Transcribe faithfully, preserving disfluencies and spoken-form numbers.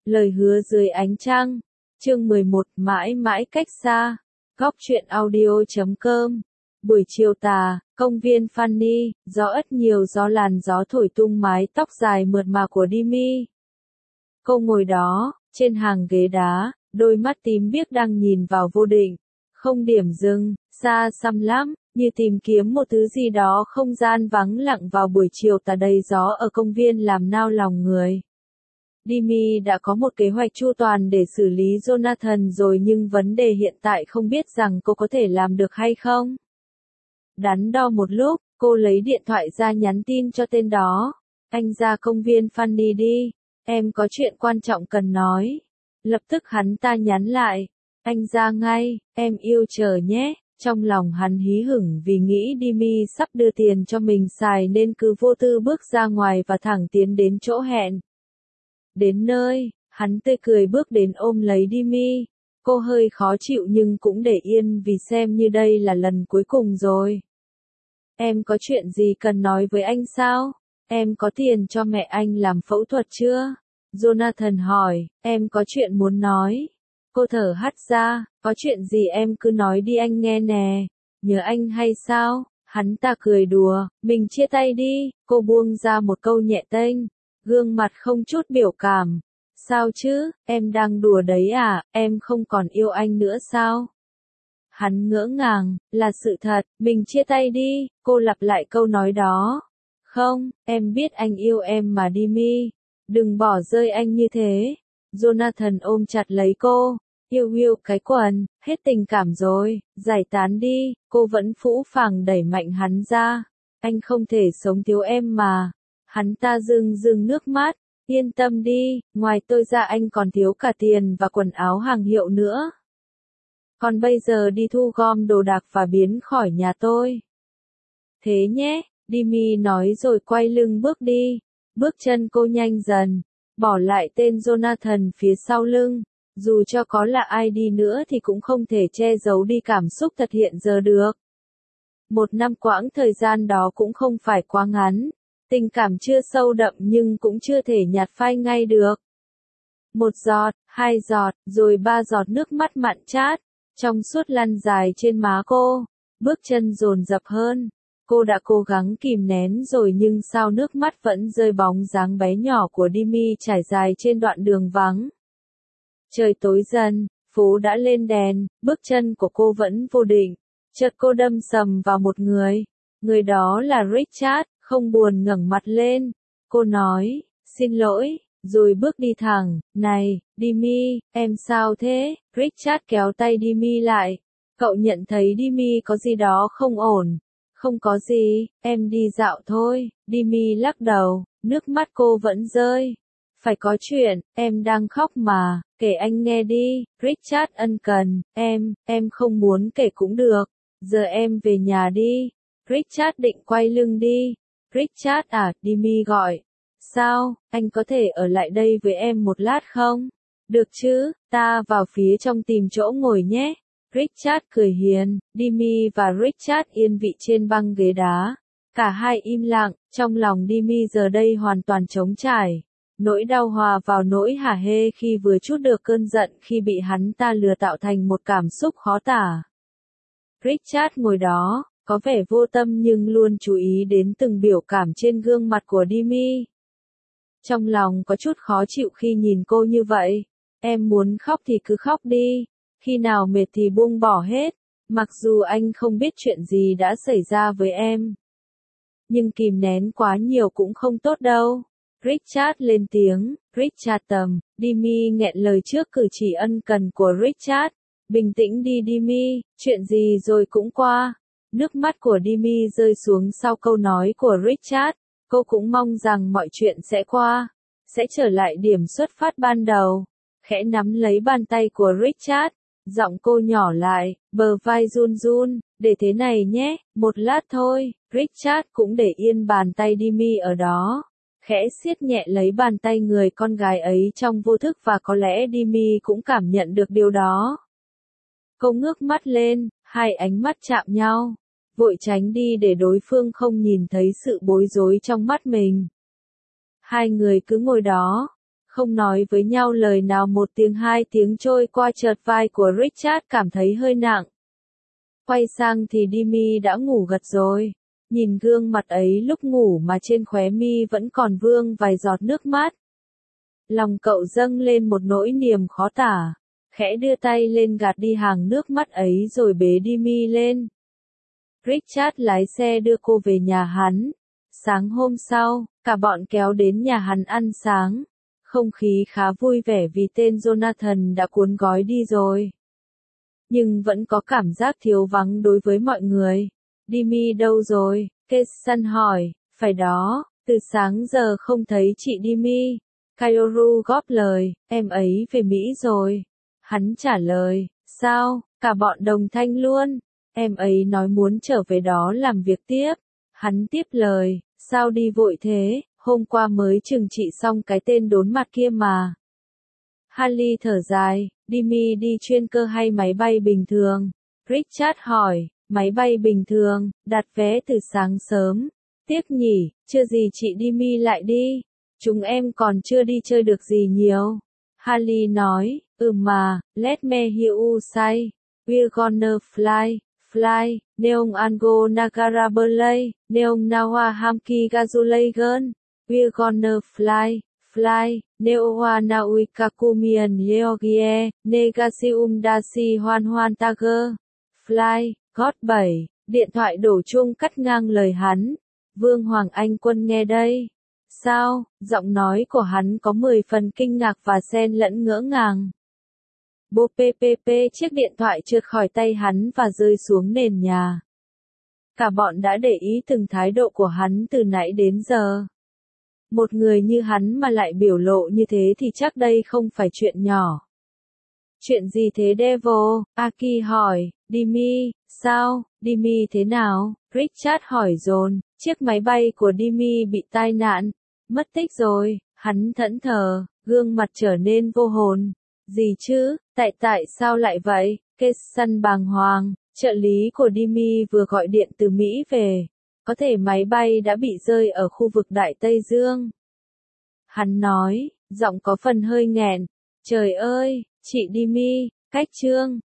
Lời hứa dưới ánh trăng. Chương mười một, mãi mãi cách xa. Góc truyện audio chấm com. Buổi chiều tà, công viên Fanny, gió ất nhiều gió làn gió thổi tung mái tóc dài mượt mà của Dimi. Cô ngồi đó, trên hàng ghế đá, đôi mắt tím biếc đang nhìn vào vô định. Không điểm dừng, xa xăm lắm, như tìm kiếm một thứ gì đó không gian vắng lặng vào buổi chiều tà đầy gió ở công viên làm nao lòng người. Dimi đã có một kế hoạch chu toàn để xử lý Jonathan rồi nhưng vấn đề hiện tại không biết rằng cô có thể làm được hay không. Đắn đo một lúc, cô lấy điện thoại ra nhắn tin cho tên đó. Anh ra công viên Fanny đi, em có chuyện quan trọng cần nói. Lập tức hắn ta nhắn lại, anh ra ngay, em yêu chờ nhé. Trong lòng hắn hí hửng vì nghĩ Dimi sắp đưa tiền cho mình xài nên cứ vô tư bước ra ngoài và thẳng tiến đến chỗ hẹn. Đến nơi, hắn tươi cười bước đến ôm lấy Dimi. Cô hơi khó chịu nhưng cũng để yên vì xem như đây là lần cuối cùng rồi. Em có chuyện gì cần nói với anh sao? Em có tiền cho mẹ anh làm phẫu thuật chưa? Jonathan hỏi, em có chuyện muốn nói. Cô thở hắt ra, có chuyện gì em cứ nói đi anh nghe nè. Nhớ anh hay sao? Hắn ta cười đùa, mình chia tay đi. Cô buông ra một câu nhẹ tênh, gương mặt không chút biểu cảm. Sao chứ, em đang đùa đấy à, em không còn yêu anh nữa sao? Hắn ngỡ ngàng, là sự thật, mình chia tay đi. Cô lặp lại câu nói đó. Không, em biết anh yêu em mà Dimi. Đừng bỏ rơi anh như thế. Jonathan ôm chặt lấy cô. Yêu yêu cái quần, hết tình cảm rồi, giải tán đi. Cô vẫn phũ phàng đẩy mạnh hắn ra. Anh không thể sống thiếu em mà. Hắn ta rưng rưng nước mắt. Yên tâm đi, ngoài tôi ra anh còn thiếu cả tiền và quần áo hàng hiệu nữa. Còn bây giờ đi thu gom đồ đạc và biến khỏi nhà tôi. Thế nhé, Dimi nói rồi quay lưng bước đi. Bước chân cô nhanh dần, bỏ lại tên Jonathan phía sau lưng. Dù cho có là ai đi nữa thì cũng không thể che giấu đi cảm xúc thật hiện giờ được. Một năm quãng thời gian đó cũng không phải quá ngắn. Tình cảm chưa sâu đậm nhưng cũng chưa thể nhạt phai ngay được. Một giọt, hai giọt, rồi ba giọt nước mắt mặn chát, trong suốt lăn dài trên má cô. Bước chân dồn dập hơn. Cô đã cố gắng kìm nén rồi nhưng sao nước mắt vẫn rơi bóng dáng bé nhỏ của Dimi trải dài trên đoạn đường vắng. Trời tối dần, phố đã lên đèn, bước chân của cô vẫn vô định. Chợt cô đâm sầm vào một người. Người đó là Richard, không buồn ngẩng mặt lên. Cô nói, xin lỗi, rồi bước đi thẳng. Này, Dimi, em sao thế? Richard kéo tay Dimi lại. Cậu nhận thấy Dimi có gì đó không ổn. Không có gì, em đi dạo thôi. Dimi lắc đầu, nước mắt cô vẫn rơi. Phải có chuyện, em đang khóc mà, kể anh nghe đi. Richard ân cần, em, em không muốn kể cũng được. Giờ em về nhà đi. Richard định quay lưng đi. Richard à, Dimi gọi. Sao, anh có thể ở lại đây với em một lát không? Được chứ, ta vào phía trong tìm chỗ ngồi nhé. Richard cười hiền, Dimi và Richard yên vị trên băng ghế đá. Cả hai im lặng, trong lòng Dimi giờ đây hoàn toàn trống trải. Nỗi đau hòa vào nỗi hả hê khi vừa trút được cơn giận khi bị hắn ta lừa tạo thành một cảm xúc khó tả. Richard ngồi đó, có vẻ vô tâm nhưng luôn chú ý đến từng biểu cảm trên gương mặt của Dimi. Trong lòng có chút khó chịu khi nhìn cô như vậy. Em muốn khóc thì cứ khóc đi. Khi nào mệt thì buông bỏ hết. Mặc dù anh không biết chuyện gì đã xảy ra với em. Nhưng kìm nén quá nhiều cũng không tốt đâu. Richard lên tiếng, Richard tầm, Dimi nghẹn lời trước cử chỉ ân cần của Richard. Bình tĩnh đi Dimi, chuyện gì rồi cũng qua. Nước mắt của Dimi rơi xuống sau câu nói của Richard. Cô cũng mong rằng mọi chuyện sẽ qua. Sẽ trở lại điểm xuất phát ban đầu. Khẽ nắm lấy bàn tay của Richard. Giọng cô nhỏ lại, bờ vai run run, để thế này nhé, một lát thôi. Richard cũng để yên bàn tay Dimi ở đó. Khẽ siết nhẹ lấy bàn tay người con gái ấy trong vô thức và có lẽ Dimi cũng cảm nhận được điều đó. Cô ngước mắt lên, hai ánh mắt chạm nhau. Vội tránh đi để đối phương không nhìn thấy sự bối rối trong mắt mình. Hai người cứ ngồi đó. không nói với nhau lời nào, một tiếng hai tiếng trôi qua, chợt vai của Richard cảm thấy hơi nặng. Quay sang thì Demi đã ngủ gật rồi. Nhìn gương mặt ấy lúc ngủ mà trên khóe mi vẫn còn vương vài giọt nước mắt. Lòng cậu dâng lên một nỗi niềm khó tả, khẽ đưa tay lên gạt đi hàng nước mắt ấy rồi bế Demi lên. Richard lái xe đưa cô về nhà hắn. Sáng hôm sau, cả bọn kéo đến nhà hắn ăn sáng. Không khí khá vui vẻ vì tên Jonathan đã cuốn gói đi rồi. Nhưng vẫn có cảm giác thiếu vắng đối với mọi người. Demi đâu rồi? Kessan hỏi. Phải đó, từ sáng giờ không thấy chị Demi. Kaioru góp lời, em ấy về Mỹ rồi. Hắn trả lời, sao, cả bọn đồng thanh luôn. Em ấy nói muốn trở về đó làm việc tiếp. Hắn tiếp lời, sao đi vội thế, hôm qua mới trừng trị xong cái tên đốn mặt kia mà. Harley thở dài, Demi đi chuyên cơ hay máy bay bình thường? Richard hỏi, máy bay bình thường, đặt vé từ sáng sớm. Tiếc nhỉ, chưa gì chị Demi lại đi. Chúng em còn chưa đi chơi được gì nhiều. Harley nói, ừ mà, let me hear you say. We're gonna fly, fly, neong ango nagara belay, neong nawa hamki gazulagan. We're gonna fly, fly, neowa naui kakumian yeogie, negasium dasi hoan hoan tager. Fly, gót bảy, điện thoại đổ chuông cắt ngang lời hắn. Vương Hoàng Anh Quân nghe đây. Sao, giọng nói của hắn có mười phần kinh ngạc và xen lẫn ngỡ ngàng. Bô pê pê pê, chiếc điện thoại trượt khỏi tay hắn và rơi xuống nền nhà. Cả bọn đã để ý từng thái độ của hắn từ nãy đến giờ. Một người như hắn mà lại biểu lộ như thế thì chắc đây không phải chuyện nhỏ. Chuyện gì thế Devil? Aki hỏi. Demi, sao, Demi thế nào? Richard hỏi dồn. Chiếc máy bay của Demi bị tai nạn, mất tích rồi. Hắn thẫn thờ, gương mặt trở nên vô hồn. Gì chứ, tại tại sao lại vậy? Kessan bàng hoàng, trợ lý của Demi vừa gọi điện từ Mỹ về. Có thể máy bay đã bị rơi ở khu vực Đại Tây Dương. Hắn nói, giọng có phần hơi nghẹn. Trời ơi, chị Demi, cách chương.